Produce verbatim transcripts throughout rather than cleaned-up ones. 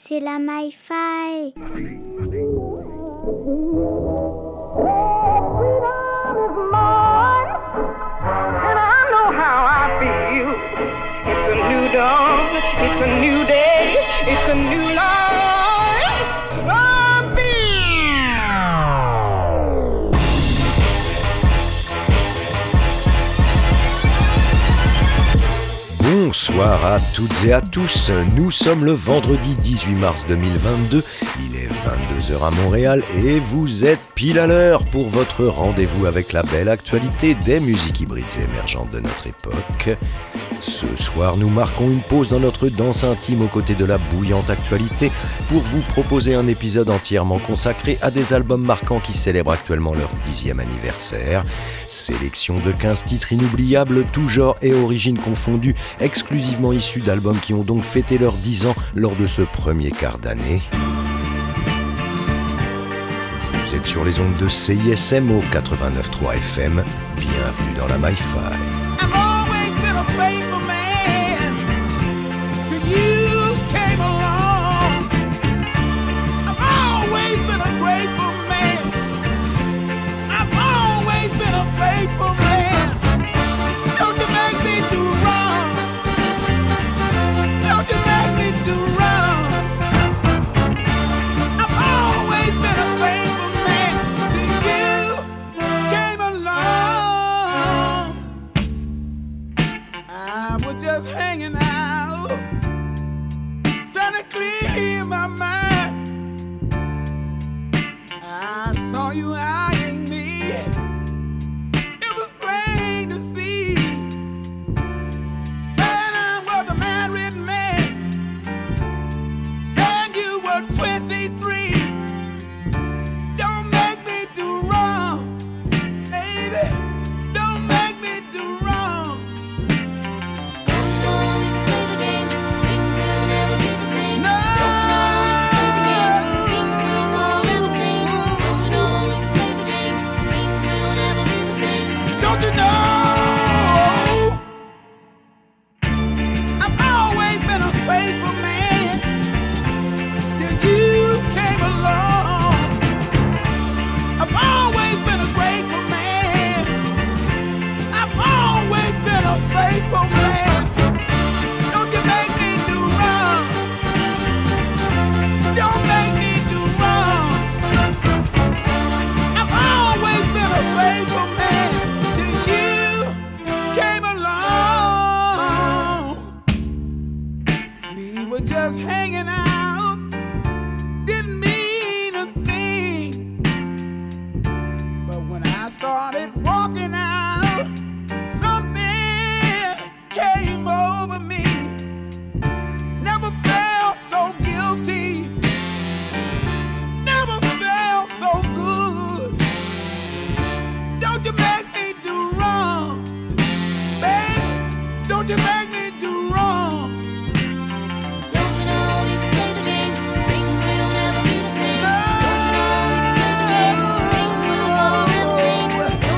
c'est la Mi-Fi. It's a new dawn, it's a new day, it's a new life. I'm Bonsoir à toutes et à tous, nous sommes le vendredi dix-huit mars deux mille vingt-deux, il est vingt-deux heures à Montréal et vous êtes pile à l'heure pour votre rendez-vous avec la belle actualité des musiques hybrides émergentes de notre époque. Ce soir, nous marquons une pause dans notre danse intime aux côtés de la bouillante actualité pour vous proposer un épisode entièrement consacré à des albums marquants qui célèbrent actuellement leur dixième anniversaire. Sélection de quinze titres inoubliables, tous genres et origines confondues, exclusivement issus d'albums qui ont donc fêté leurs dix ans lors de ce premier quart d'année. Vous êtes sur les ondes de C I S M au quatre-vingt-neuf virgule trois F M, bienvenue dans la Mi-Fi. A faithful man till you came along. I've always been a grateful man. I've always been a faithful man. Don't you make me do wrong. Don't you make me do wrong. I've always been a faithful man till you came along. I was just hanging out, trying to clear my mind. I saw you eyeing me, it was plain to see. Said I was a married man, said you were twenty-three. Don't make me do wrong, baby. Don't make me do wrong. Faithful man, don't you make me do wrong. Don't make me do wrong. I've always been a faithful man till you came along. We were just hanging out, didn't mean a thing. But when I started walking out, something came over me. Never felt so guilty. Never felt so good. Don't you make me do wrong, baby. Don't you make me do wrong. Don't you know if you play the game, things will never be the same. Don't you know if you play the game, things will forever change.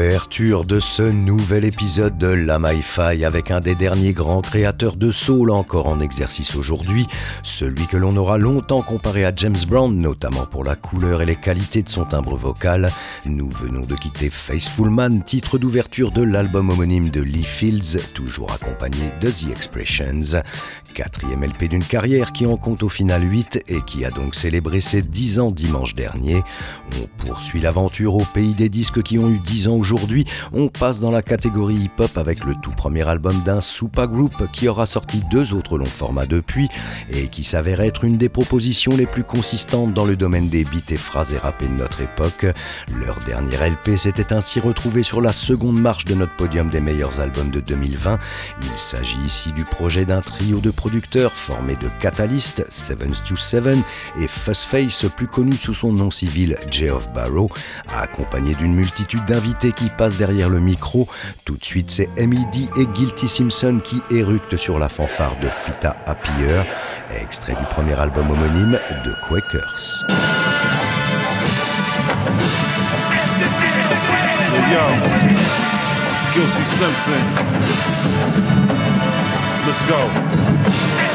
Ouverture de ce nouvel épisode de La Mi-Fi avec un des derniers grands créateurs de soul encore en exercice aujourd'hui, celui que l'on aura longtemps comparé à James Brown, notamment pour la couleur et les qualités de son timbre vocal. Nous venons de quitter Faithful Man, titre d'ouverture de l'album homonyme de Lee Fields, toujours accompagné de The Expressions. Quatrième L P d'une carrière qui en compte au final huit et qui a donc célébré ses dix ans dimanche dernier. On poursuit l'aventure au pays des disques qui ont eu dix ans aujourd'hui. On passe dans la catégorie hip-hop avec le tout premier album d'un supergroupe qui aura sorti deux autres longs formats depuis et qui s'avère être une des propositions les plus consistantes dans le domaine des beats et phrases et rappés de notre époque. Leur dernier L P s'était ainsi retrouvé sur la seconde marche de notre podium des meilleurs albums de deux mille vingt. Il s'agit ici du projet d'un trio de producteurs formé de Catalyst, Seven Stew Seven et Fuzzface, plus connu sous son nom civil J of Barrow, accompagné d'une multitude d'invités qui passent derrière le micro. Tout de suite, c'est M E D et Guilty Simpson qui éructent sur la fanfare de Fita Happier, extrait du premier album homonyme de Quakers. Hey yo, Guilty Simpson, let's go.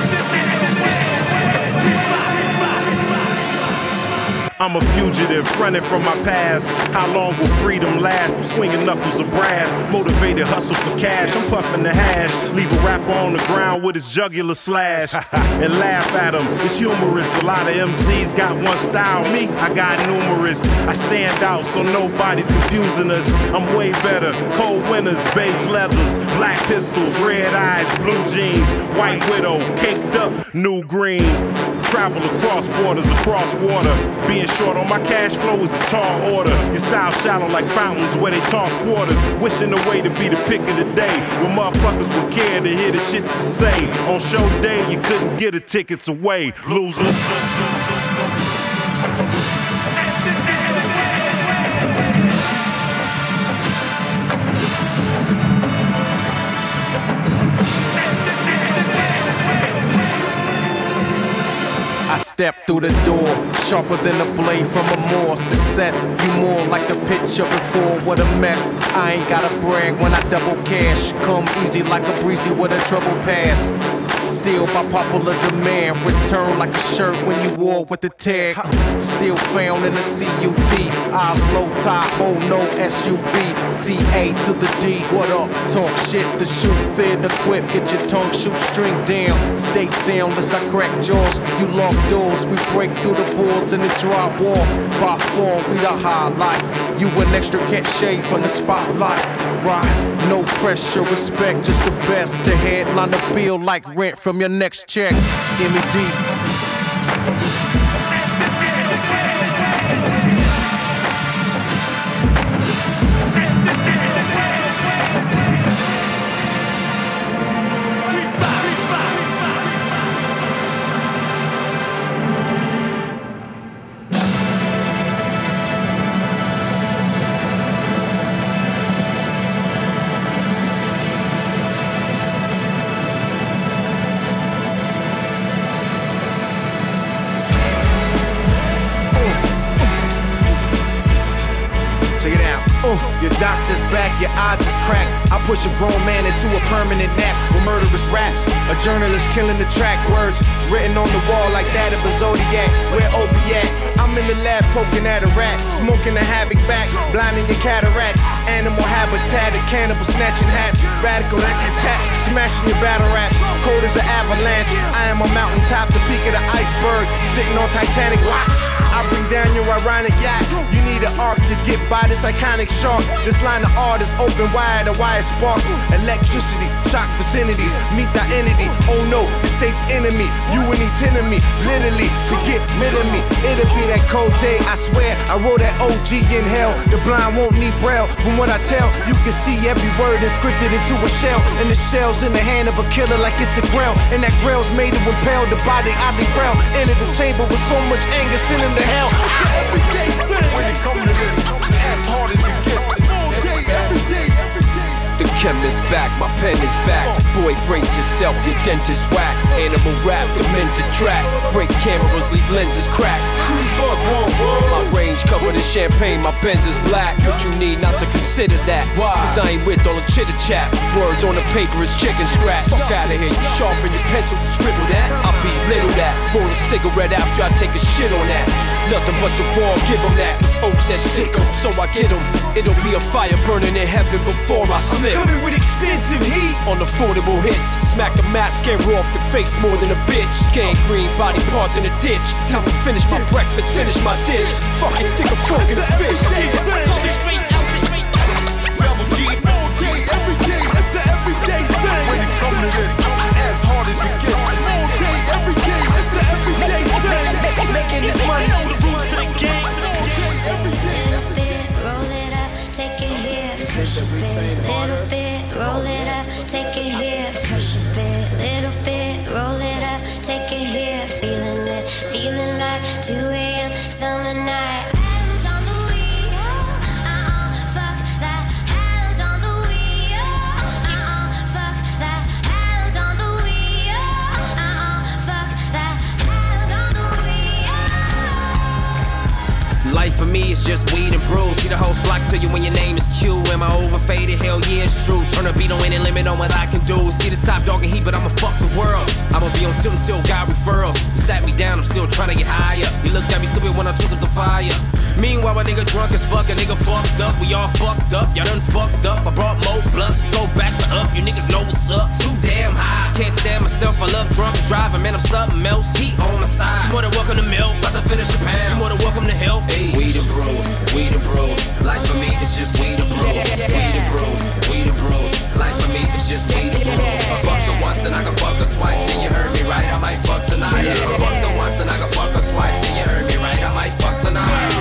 I'm a fugitive, running from my past. How long will freedom last? I'm swinging knuckles of brass, motivated hustle for cash. I'm puffing the hash, leave a rapper on the ground with his jugular slash and laugh at him. It's humorous. A lot of M Cs got one style, me, I got numerous. I stand out so nobody's confusing us. I'm way better. Cold winters, beige leathers, black pistols, red eyes, blue jeans, white widow, caked up, new green. Travel across borders, across water. Being short on my cash flow is a tall order. Your style shallow like fountains where they toss quarters. Wishing the way to be the pick of the day. When motherfuckers would care to hear the shit to say. On show day, you couldn't get a tickets away, loser. I step through the door, sharper than a blade from a Moor. Success, you more like the picture before. What a mess, I ain't gotta brag when I double cash. Come easy like a breezy with a trouble pass. Still by popular demand, return like a shirt when you wore with the tag. Still found in the C U T, Oslo, Tahoe, no S U V. C A to the D, what up? Talk shit, the shoe fit, equip, get your tongue shoot string down. State soundless, I crack jaws, you lock doors. We break through the boards in the drywall. By form, we the highlight. You an extra cachet from the spotlight. Right, no pressure, respect, just the best. To headline the bill like rent from your next check. M E D. Your doctor's back, your odds is cracked. I push a grown man into a permanent nap with murderous raps. A journalist killing the track, words written on the wall like that of a Zodiac. Where Opie at? I'm in the lab poking at a rat, smoking the havoc back, blinding your cataracts. Animal habitat, a cannibal snatching hats. Radical rat-tat, smashing your battle raps. Cold as an avalanche. I am a mountaintop, the peak of the iceberg, sitting on Titanic. Watch, I bring down your ironic yacht. You need an arc to get by this iconic shark. This line of art is open wide, a wire sparks. Electricity, shock vicinities, meet the entity. Oh no, the state's enemy. You an enemy, literally, to get rid of me. It'll be that cold day, I swear. I wrote that O G in hell. The blind won't need braille. From what I tell, you can see every word inscripted into a shell. And the shell's in the hand of a killer like it's a grail. And that grail's made to impale the body oddly frail. Into the chamber with so much anger, send him to hell. Every day, when it comes to this, as hard as it gets. All day, every day, every day. The chemist back, my pen is back. Boy, brace yourself, your dentist whack. Animal rap, demented track. Break cameras, leave lenses crack. My range cover for the champagne, my Benz is black. But you need not to consider that. Why? Cause I ain't with all the chitter chat. Words on the paper is chicken scratch. Fuck out of here, you sharpen your pencil, scribble that. I'll be little that. Roll a cigarette after I take a shit on that. Nothing but the wall, give them that. Cause O said sicko, so I get them. It'll be a fire burning in heaven before I slip. I'm coming with expensive heat on affordable hits. Smack the mat, scare off the face more than a bitch. Gangrene body parts in a ditch. Time to finish my breakfast, finish my dish. Fucking stick a fork in the fish. Coming straight out, straight out. Double G, all day, every day. It's an everyday thing. When it comes to this, as hard as it gets. All day, every day. It's an everyday thing. Making this money on the roots to the game. Little bit, roll it up, take it here, crush a bit. Little bit, roll it up, take it here, crush a bit. Little bit, roll it up, take it here, feeling it, feeling like two a.m. summer night. Hands on the wheel, uh-uh, fuck that. Hands on the wheel, uh-uh, fuck that. Hands on the wheel, uh-uh, fuck that. Hands on the wheel. Life for me is just weed and brews. See the hoes flock to you when your name is Q. Am I overfaded? Hell yeah, it's true. Turn a beat on any limit on what I can do. See the top dog and heat, but I'ma fuck the world. I'ma be on tilt until God referrals. You sat me down, I'm still trying to get higher. You looked at me stupid when I twisted the fire. Meanwhile, a nigga drunk as fuck, a nigga fucked up. We all fucked up, y'all done fucked up. I brought more blunts, go back to up. You niggas know what's up. Too damn high, can't stand myself. I love drunk driving, man, I'm something else. Heat on my side. You more than welcome to milk, about to finish a pound. You more than welcome to help. Hey. Weed and bros, weed and bros. Life for me is just weed and bros. Weed and bros, weed and bros. Life for me is just weed and bros. I fucked her once and I can fuck her twice. And you heard me right, I might fuck tonight. I fucked her once and I can fuck her twice. And you heard me right, I might fuck tonight.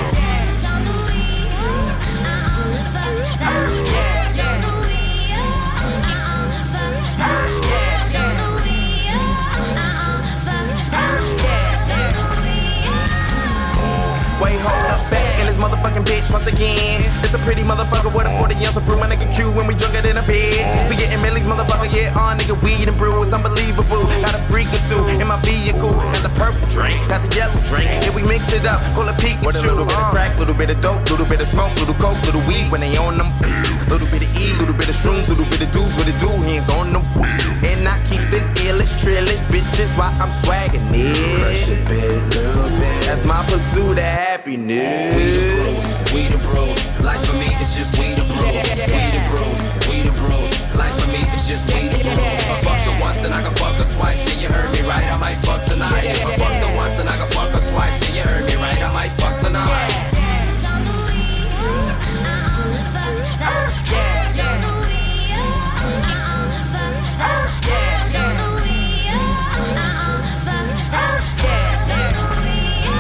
Wait, hold up, back in this motherfucking bitch once again. It's a pretty motherfucker with a forty ounce of brew. My nigga Q when we drunker than a bitch. We getting millies, motherfucker, yeah, on nigga weed and brew. It's unbelievable. Got a freak or two in my vehicle. Got the purple drink, got the yellow drink. And we mix it up, call it Pikachu. With a little bit of crack, little bit of dope, little bit of smoke, little coke, little weed when they on them. Little bit of E, little bit of shrooms, little bit of dudes with the do hands on the wheel. And I keep the illest, trillest bitches while I'm swagging it. Crush a bit, little bit. That's my pursuit of happiness. Weed and bros, weed and bros. Life for me is just weed and bros. Weed and bros, weed and bros. Life for me is just weed and bros. I fucked her once and I can fuck her twice. And you heard me right, I might fuck tonight. If I fucked her once and I can fuck her twice. And you heard me right, I might fuck tonight. Hands on the wheel, uh-uh, fuck that. Hands on the wheel, uh-uh, fuck that. Hands on the wheel, uh-uh, fuck that. Hands on the wheel.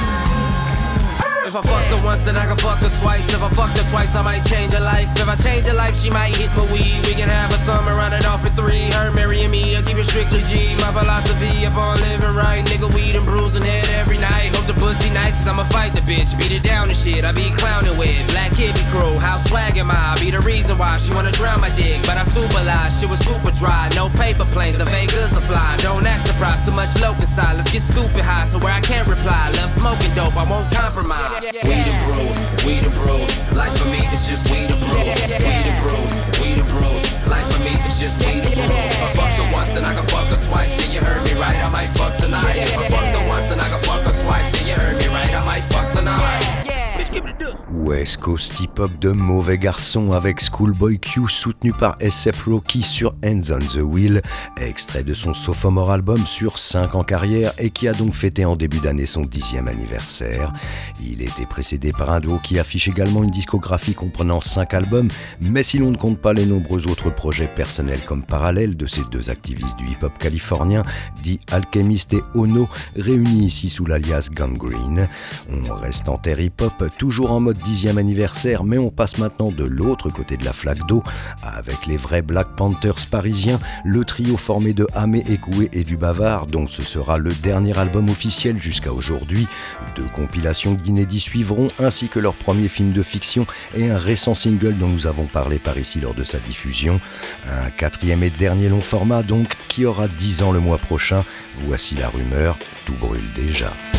If I fucked her once, then I can fuck her twice. If I fucked her twice, I might change her life. If I change her life, she might hit my weed. We can have a summer, run it off at three. Her marrying me, I keep it strictly G. My philosophy upon living right. Nigga, weed and bruising head every night. Hope the pussy nice, cause I'ma fight the bitch. Beat it down and shit, I be clowning with. Black hippie crew, how swag am I? I be the reason why she wanna drown my dick. But I super lie, shit was super dry. No paper planes, the Vegas are fly. Don't act surprised, too much loc inside. Let's get stupid high to where I can't reply. Love smoking dope, I won't compromise. Weed and bros, weed and bros. Life for me is just weed and bros. Weed and bros, weed and bros. Life for me is just weed and bros. I fucked her once and I can fuck her twice. And you heard me right, I might fuck tonight. If I fucked her once and I can fuck her twice. And you heard me right, I might fuck tonight. Bitch, give me the deuce. West Coast hip-hop de mauvais garçon avec Schoolboy Q soutenu par A$ep Rocky sur Hands on the Wheel, extrait de son sophomore album sur cinq ans carrière et qui a donc fêté en début d'année son dixième anniversaire. Il était précédé par un duo qui affiche également une discographie comprenant cinq albums, mais si l'on ne compte pas les nombreux autres projets personnels comme parallèles de ces deux activistes du hip-hop californien, dits Alchemist et Ono, réunis ici sous l'alias Gangrene. On reste en terre hip-hop, toujours en mode dixième anniversaire, mais on passe maintenant de l'autre côté de la flaque d'eau, avec les vrais Black Panthers parisiens, le trio formé de Amé Ekoué et du Bavard, dont ce sera le dernier album officiel jusqu'à aujourd'hui. Deux compilations d'inédits suivront, ainsi que leur premier film de fiction et un récent single dont nous avons parlé par ici lors de sa diffusion. Un quatrième et dernier long format donc, qui aura dix ans le mois prochain. Voici la rumeur, tout brûle déjà.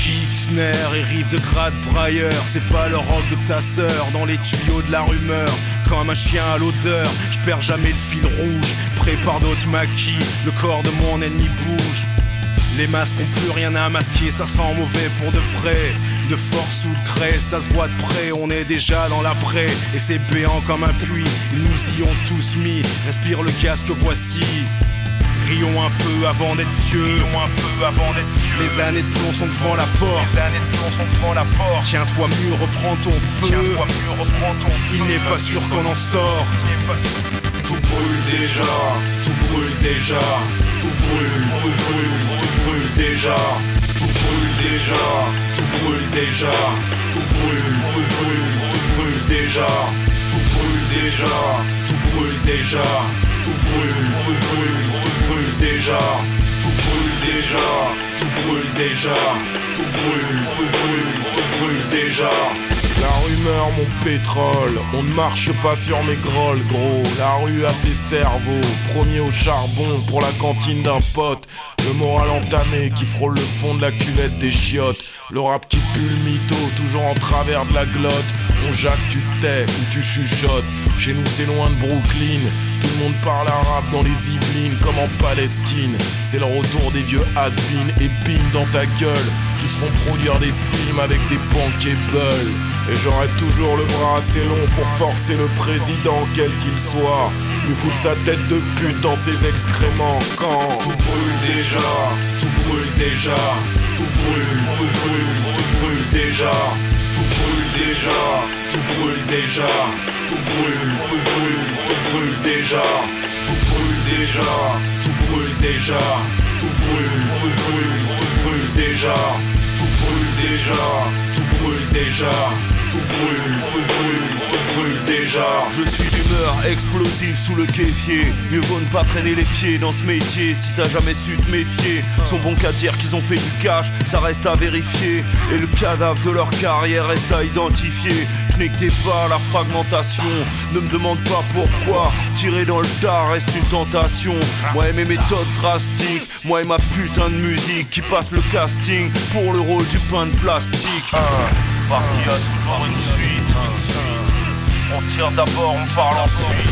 kick, snare et riff de grade brailleur. C'est pas le rock de ta sœur dans les tuyaux de la rumeur. Comme un chien à l'odeur, je perds jamais le fil rouge. Prépare d'autres maquis, le corps de mon ennemi bouge. Les masques ont plus rien à masquer, ça sent mauvais pour de vrai. De force ou de grès, ça se voit de près, on est déjà dans l'après. Et c'est béant comme un puits, ils nous y ont tous mis. Respire le casque, voici. Rions un peu avant d'être vieux. Rions un peu avant d'être vieux. Les années de plomb sont devant la porte. Les années de plomb sont devant la porte. Tiens-toi mieux, reprends ton feu. Tiens-toi mieux, reprends ton feu. Il n'est pas sûr qu'on en sorte. Tout brûle déjà, tout brûle déjà. Tout brûle, tout brûle, tout brûle déjà. Tout brûle déjà, tout brûle déjà. Tout brûle, tout brûle, tout brûle déjà. Tout brûle déjà, tout brûle déjà. Tout brûle, tout brûle, tout brûle déjà. Tout brûle déjà, tout brûle déjà. Tout brûle, tout brûle, tout brûle déjà. La rumeur, mon pétrole, on ne marche pas sur mes grolles, gros. La rue a ses cerveaux, premier au charbon pour la cantine d'un pote. Le moral entamé qui frôle le fond de la cuvette des chiottes. Le rap qui pue le mytho, toujours en travers de la glotte. On jacque, tu tais ou tu chuchotes. Chez nous c'est loin de Brooklyn. Tout le monde parle arabe dans les Yvelines comme en Palestine. C'est le retour des vieux has-been et bim dans ta gueule, qui se font produire des films avec des bankables. Et j'aurai toujours le bras assez long pour forcer le président, quel qu'il soit, nous foutre sa tête de pute dans ses excréments. Quand tout brûle déjà, tout brûle déjà. Tout brûle, tout brûle, tout brûle déjà. Tout brûle déjà, tout brûle déjà. Tout brûle, tout brûle, tout brûle déjà. Tout brûle déjà, tout brûle déjà. Tout brûle, tout brûle, tout brûle déjà. Tout brûle déjà, tout brûle déjà. Tout brûle, tout brûle, tout brûle déjà. Je suis d'humeur explosive sous le kéfier. Mieux vaut ne pas traîner les pieds dans ce métier. Si t'as jamais su te méfier, sont bons qu'à dire qu'ils ont fait du cash, ça reste à vérifier. Et le cadavre de leur carrière reste à identifier. Je n'ai que pas la fragmentation, ne me demande pas pourquoi. Tirer dans le tas reste une tentation. Moi et mes méthodes drastiques, moi et ma putain de musique qui passe le casting pour le rôle du pain de plastique. Parce qu'il y a toujours une suite, une suite. On tire d'abord, on parle ensuite.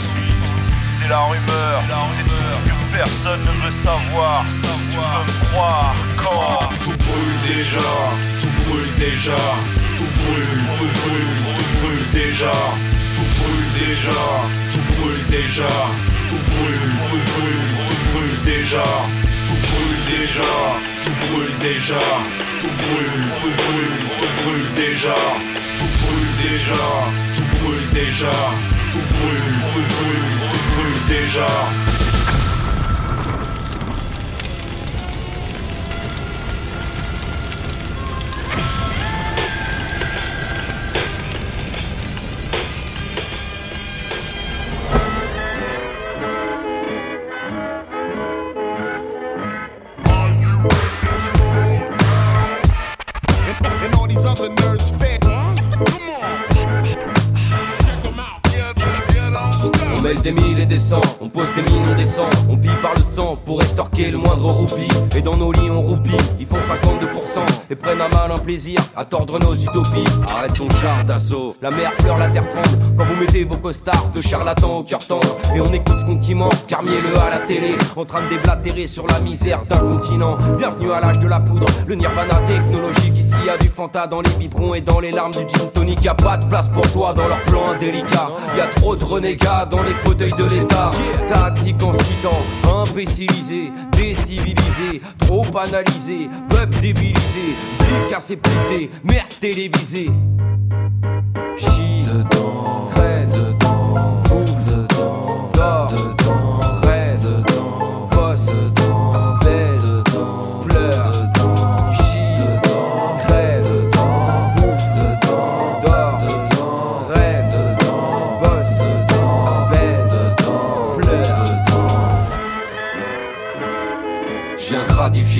C'est la rumeur, c'est tout ce que personne ne veut savoir. Tu peux me croire quand tout brûle déjà, tout brûle déjà. Tout brûle, tout brûle, tout brûle déjà. Tout brûle déjà, tout brûle déjà. Tout brûle, tout brûle, tout brûle déjà. Tout brûle déjà, tout brûle déjà. Tout brûle, tout brûle, tout brûle déjà. Tout brûle déjà, tout brûle déjà. Tout brûle, tout brûle, tout brûle déjà. Des mille et des cents, on pose des mines, on descend, on pille par le sang pour estorquer le moindre roupie. Et dans nos lits on roupie, ils font cinquante-deux pour cent et prennent à mal un plaisir à tordre nos utopies. Arrête ton char d'assaut, la mer pleure, la terre tremble quand vous mettez vos costards de charlatans au cœur tendre. Et on écoute ce qu'on qui ment, car mielleux à la télé, en train de déblatérer sur la misère d'un continent. Bienvenue à l'âge de la poudre, le nirvana technologique. Ici y a du Fanta dans les biberons et dans les larmes du gin tonic. Y'a pas de place pour toi dans leur plan indélicat. Y'a trop de renégats dans les fauteuils de l'État. Tactique incitant, imbécilisé, décivilisé, trop analysé, peuple débilisé, zik aseptisé, merde télévisée. Chie dedans, crève dedans, bouffe dedans, dors dedans, rêve dedans, bosse dedans, baise dedans, pleure dedans, chie dedans, crève dedans, bouffe dedans, dors dedans, rêve dedans, bosse dedans, baise dedans, pleure dedans. J'ai gratifié le trottoir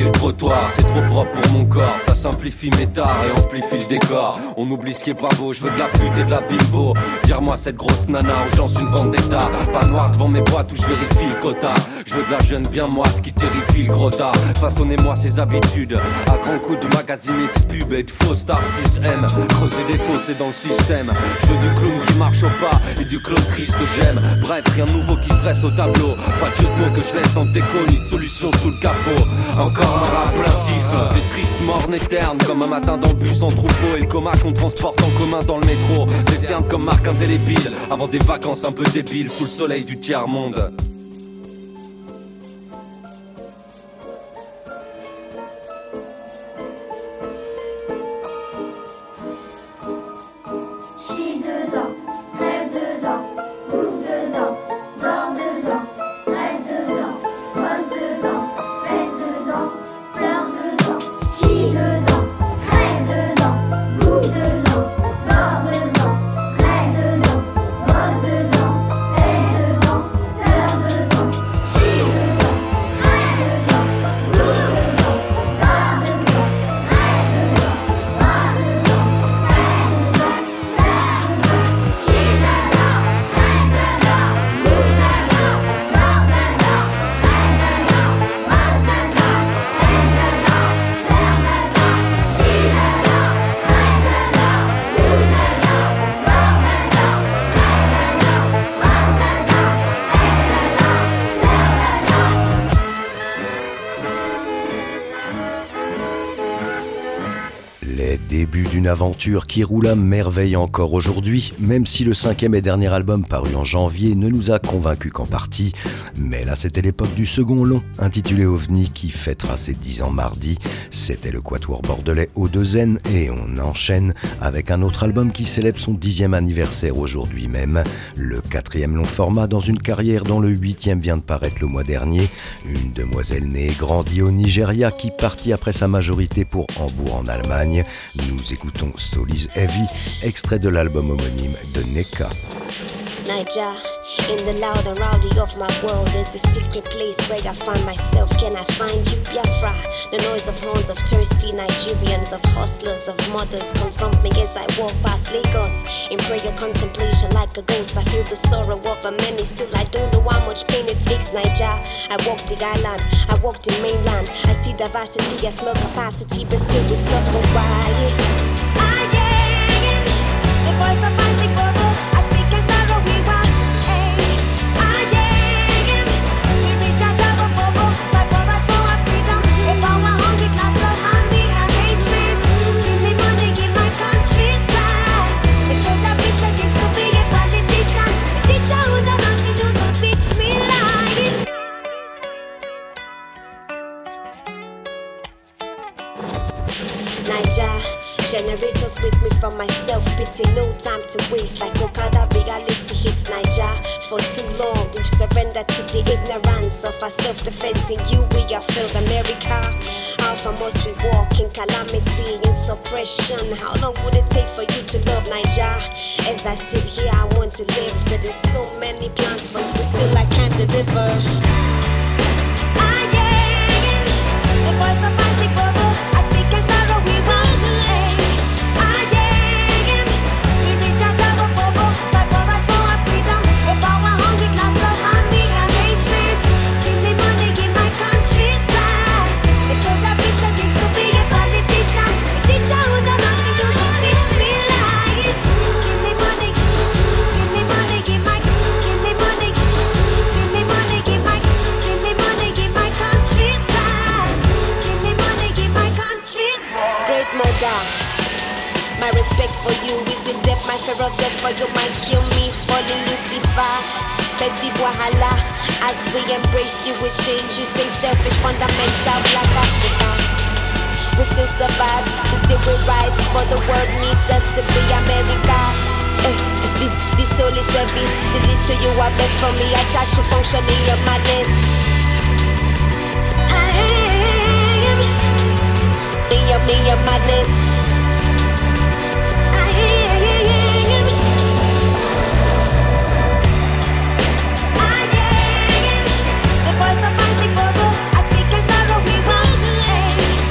victoire, c'est trop propre pour mon corps. Ça simplifie mes tares et amplifie le décor. On oublie ce qui est pas beau, je veux de la pute et de la bimbo. Vire-moi cette grosse nana où je lance une vendetta. Pas noir devant mes boîtes où je vérifie le quota. Je veux de la jeune bien moite qui terrifie le gros tard. Façonnez-moi ses habitudes à grands coups de magazine et de pub et de faux star six M. Creuser des fossés dans le système. Je veux du clown qui marche au pas et du clown triste j'aime. Bref, rien de nouveau qui stresse au tableau. Pas de jeu de mots que je laisse en déco ni de solution sous le capot. Encore un rap plaintif, c'est triste, morne et terne. Comme un matin dans le bus en troupeau. Et le coma qu'on transporte en commun dans le métro. Des cernes comme marque indélébile. Avant des vacances un peu débiles sous le soleil du tiers-monde. Une aventure qui roule à merveille encore aujourd'hui, même si le cinquième et dernier album paru en janvier ne nous a convaincus qu'en partie. Mais là c'était l'époque du second long, intitulé OVNI, qui fêtera ses dix ans mardi. C'était le quatuor bordelais O deux N et on enchaîne avec un autre album qui célèbre son dixième anniversaire aujourd'hui même. Le quatrième long format dans une carrière dont le huitième vient de paraître le mois dernier. Une demoiselle née et grandie au Nigeria qui partit après sa majorité pour Hambourg en Allemagne. Nous écoutons Soul is Heavy, extrait de l'album homonyme de Neka. Niger, in the loud and rowdy of my world, there's a secret place where I find myself. Can I find you, Biafra? The noise of horns of thirsty Nigerians, of hustlers, of mothers confront me as I walk past Lagos. In prayer contemplation like a ghost, I feel the sorrow of a many. Still I don't know how much pain it takes, Niger. I walked the island, I walked the mainland. I see diversity, I smell capacity, but still we suffer. Why? I am the voice of Isaac Bobo. I speak in sorrow, we want. I am spirit judge of a Bobo. Fight for us for our freedom. If I want hungry class of handy arrangements, see me money, give my country's back. The soldier beats against to be a politician. The teacher who know nothing do to teach me lies. Niger, generators with me from myself, pity no time to waste. Like Okada, reality hits Niger. For too long we've surrendered to the ignorance of our self-defense. In you we have failed America. How far must we walk in calamity, in suppression? How long would it take for you to love Niger? As I sit here I want to live, but there's so many plans for you, still I can't deliver. I am the voice of Isaac Bobo. I speak in sorrow, we want. I am spirit judge of a Bobo. Fight for us for our freedom. If I want hungry class of handy arrangements, see me money, give my country's back. The soldier beats against to be a politician. The teacher who know nothing do to teach me lies. See me money, see me money, give my, see me money, see me money, give my, see me money, give my country's back. See me money, give my country's back. Great mother, my respect for you is in depth. My fear of death for you might kill me. Falling Lucifer, Bessie Wahala. As we embrace you, we change. You stay selfish, fundamental, Black Africa. We still survive, we still will rise. For the world needs us to be America. Uh, this, this soul is heavy. The little you are left for me, I try to function in your madness. I am in your, in your madness. I am. I am the voice of Isaac Bobo. I speak in sorrow, we want.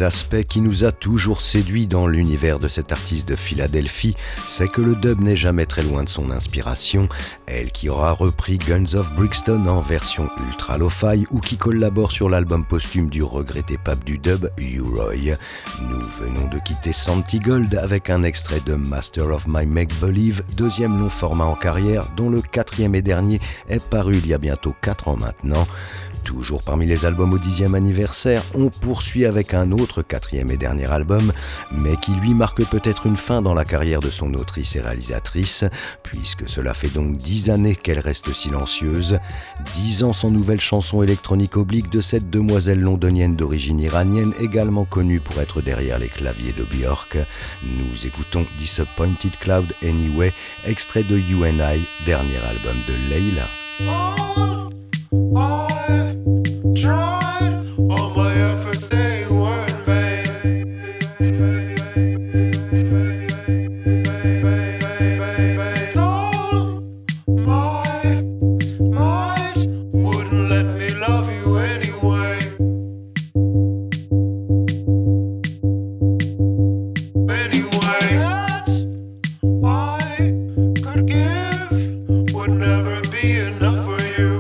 des aspects qui nous a toujours séduit dans l'univers de cet artiste de Philadelphie, c'est que le dub n'est jamais très loin de son inspiration, elle qui aura repris Guns of Brixton en version ultra lo-fi ou qui collabore sur l'album posthume du regretté pape du dub, U-Roy. Nous venons de quitter Santi Gold avec un extrait de Master of My Make-Believe, deuxième long format en carrière dont le quatrième et dernier est paru il y a bientôt quatre ans maintenant. Toujours parmi les albums au dixième anniversaire, on poursuit avec un autre quatrième et dernier album, mais qui lui marque peut-être une fin dans la carrière de son autrice et réalisatrice, puisque cela fait donc dix années qu'elle reste silencieuse, dix ans sans nouvelle chanson électronique oblique de cette demoiselle londonienne d'origine iranienne, également connue pour être derrière les claviers de Björk. Nous écoutons Disappointed Cloud Anyway, extrait de You and I, dernier album de Layla. Oh, I've tried, all my efforts they were in vain. All my might wouldn't let me love you anyway. Anyway, that I could give would never be enough for you.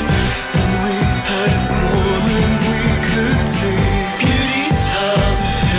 Beauty time.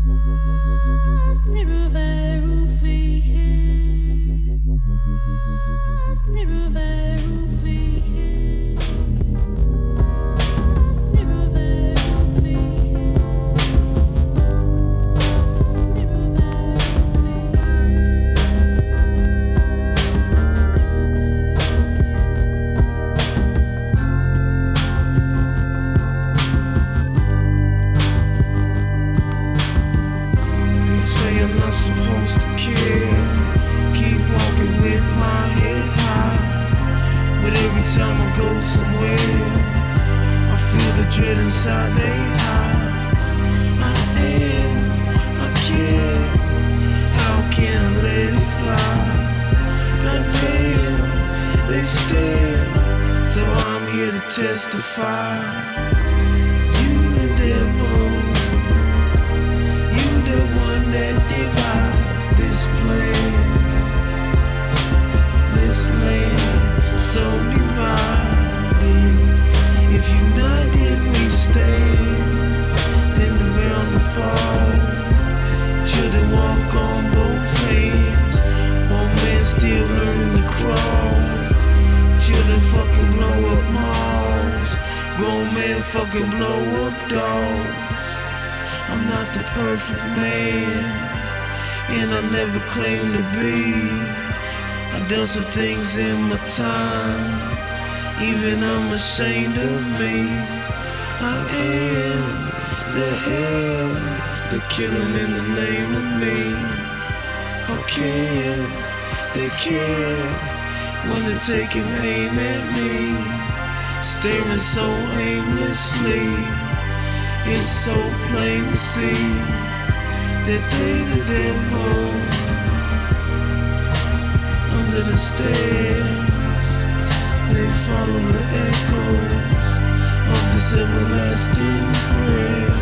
Some things in my time, even I'm ashamed of me. I am the hell, the killing in the name of me. How can they care when they're taking aim at me? Staring so aimlessly, it's so plain to see that they the devil. Under the stairs, they follow the echoes of this everlasting prayer.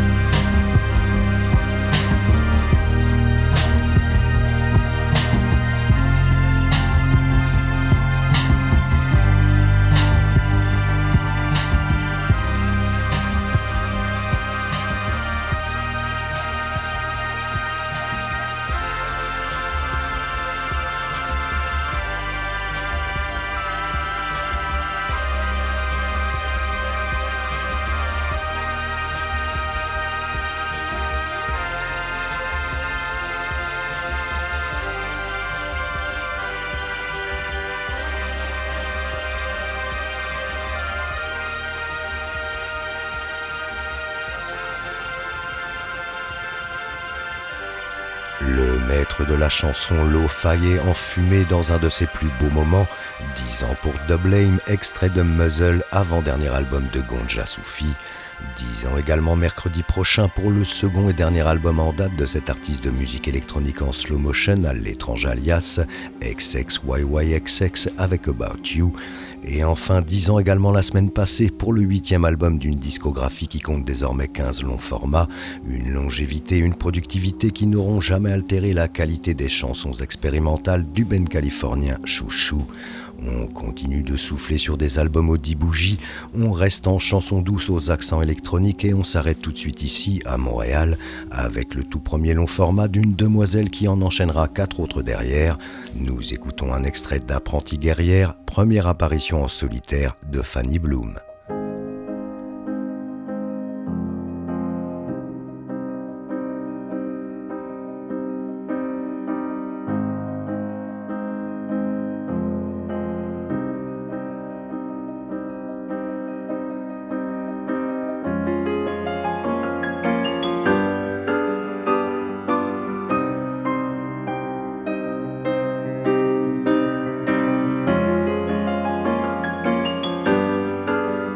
Le maître de la chanson lo-fi est enfumé dans un de ses plus beaux moments, dix ans pour Dublame, extrait de Muzzle, avant-dernier album de Gonja Soufi. dix ans également mercredi prochain pour le second et dernier album en date de cet artiste de musique électronique en slow motion à l'étrange alias X X Y Y X X avec About You. Et enfin dix ans également la semaine passée pour le huitième album d'une discographie qui compte désormais quinze longs formats, une longévité, une productivité qui n'auront jamais altéré la qualité des chansons expérimentales du Ben californien Chouchou. On continue de souffler sur des albums aux dix bougies, on reste en chansons douces aux accents électroniques et on s'arrête tout de suite ici, à Montréal, avec le tout premier long format d'une demoiselle qui en enchaînera quatre autres derrière. Nous écoutons un extrait d'Apprentie guerrière, première apparition en solitaire de Fanny Bloom. Thank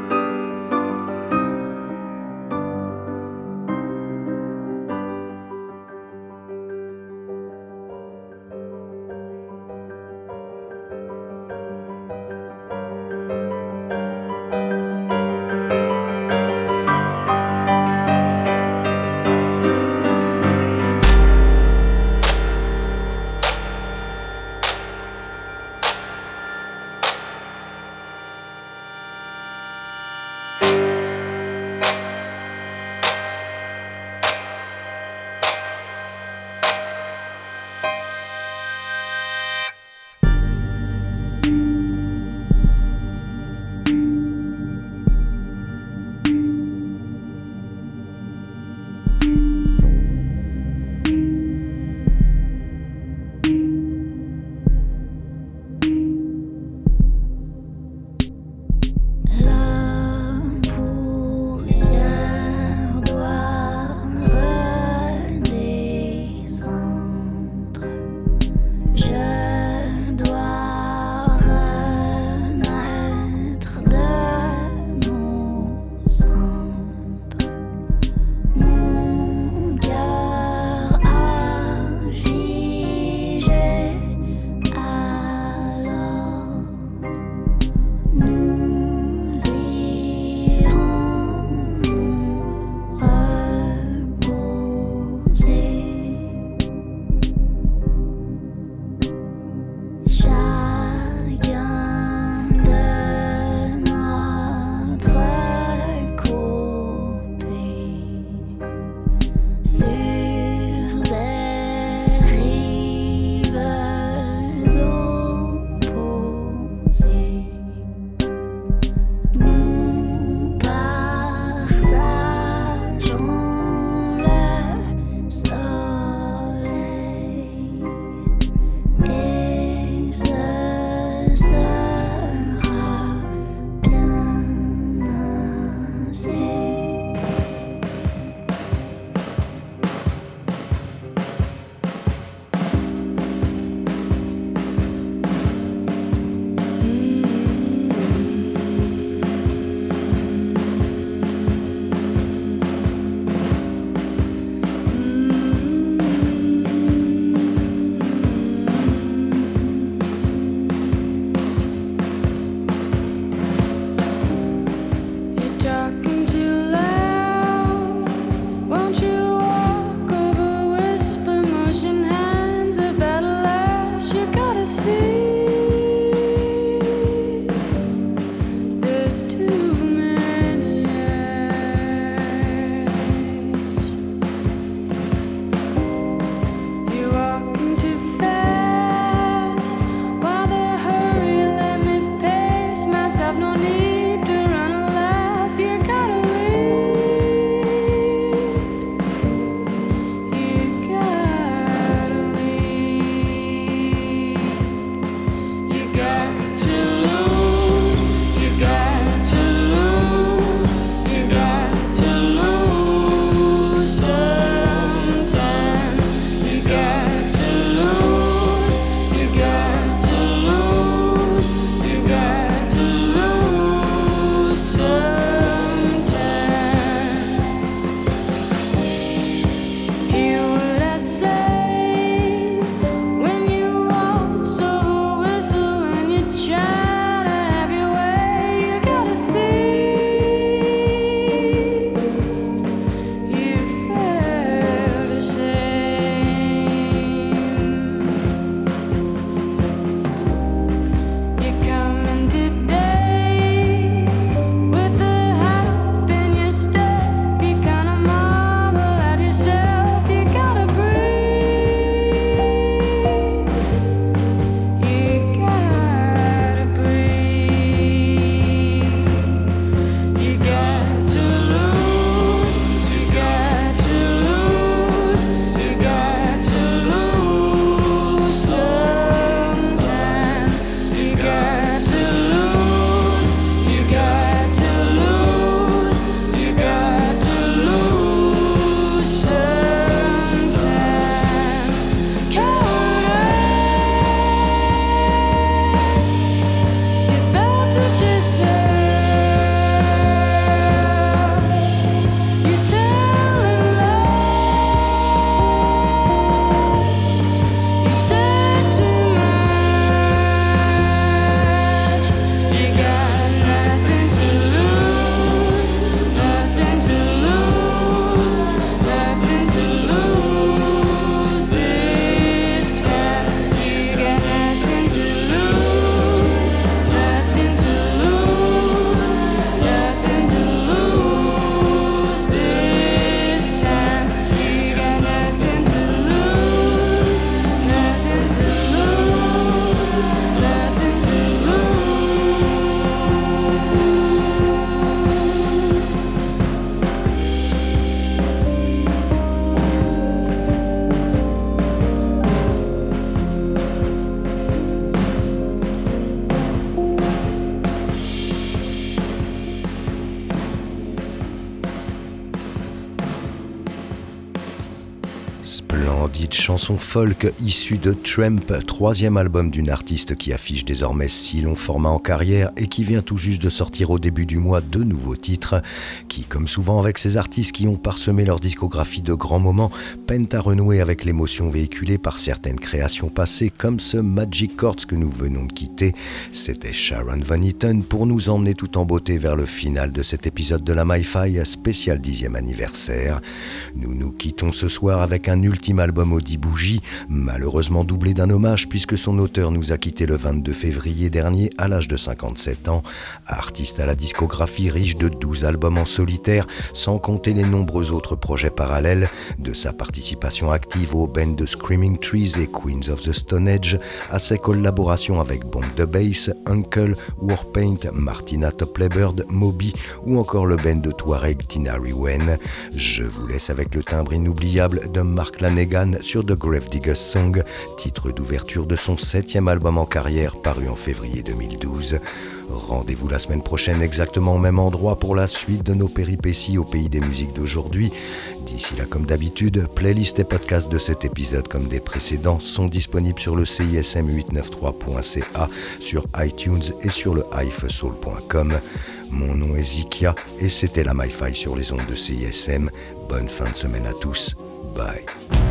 Splendide chanson folk issue de Tramp, troisième album d'une artiste qui affiche désormais six longs formats en carrière et qui vient tout juste de sortir au début du mois deux nouveaux titres qui, comme souvent avec ces artistes qui ont parsemé leur discographie de grands moments, peinent à renouer avec l'émotion véhiculée par certaines créations passées comme ce Magic Chords que nous venons de quitter. C'était Sharon Van Eaton pour nous emmener tout en beauté vers le final de cet épisode de la Mi-Fi spécial dixième anniversaire. Nous nous quittons ce soir avec un ultime album aux dix bougies, malheureusement doublé d'un hommage puisque son auteur nous a quitté le vingt-deux février dernier à l'âge de cinquante-sept ans. Artiste à la discographie riche de douze albums en solitaire, sans compter les nombreux autres projets parallèles, de sa participation active aux bands de Screaming Trees et Queens of the Stone Age, à ses collaborations avec Bomb the Bass, Uncle, Warpaint, Martina Topley-Bird, Moby ou encore le band de Touareg Tinari Wen. Je vous laisse avec le timbre inoubliable de Mark Lanegan sur The Gravedigger's Song, titre d'ouverture de son septième album en carrière paru en février deux mille douze. Rendez-vous la semaine prochaine exactement au même endroit pour la suite de nos péripéties au pays des musiques d'aujourd'hui. D'ici là, comme d'habitude, playlist et podcast de cet épisode comme des précédents sont disponibles sur le C I S M huit cent quatre-vingt-treize point C A, sur iTunes et sur le hive soul point com. Mon nom est Zikia et c'était la Mi-Fi sur les ondes de C I S M. Bonne fin de semaine à tous. Bye.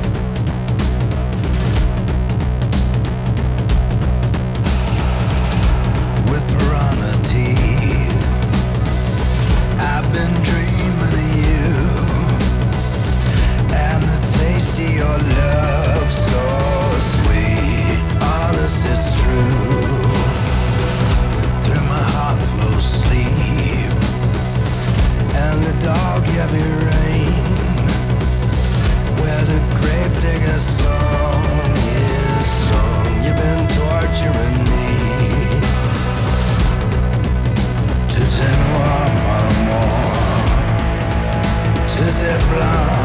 I've been dreaming of you and the taste of your love, so sweet, honest it's true. Through my heart flows sleep and the dog heavy rain, where the gravedigger's song is sung. You've been torturing me to te voir, maman, to te plaindre.